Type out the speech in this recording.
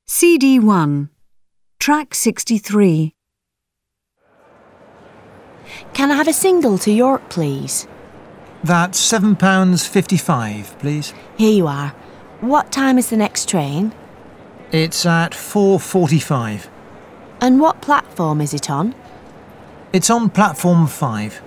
CD1, track 63. Can I have a single to York, please? That's £7.55, please. Here you are. What time is the next train? It's at 4:45. And what platform is it on? It's on platform 5.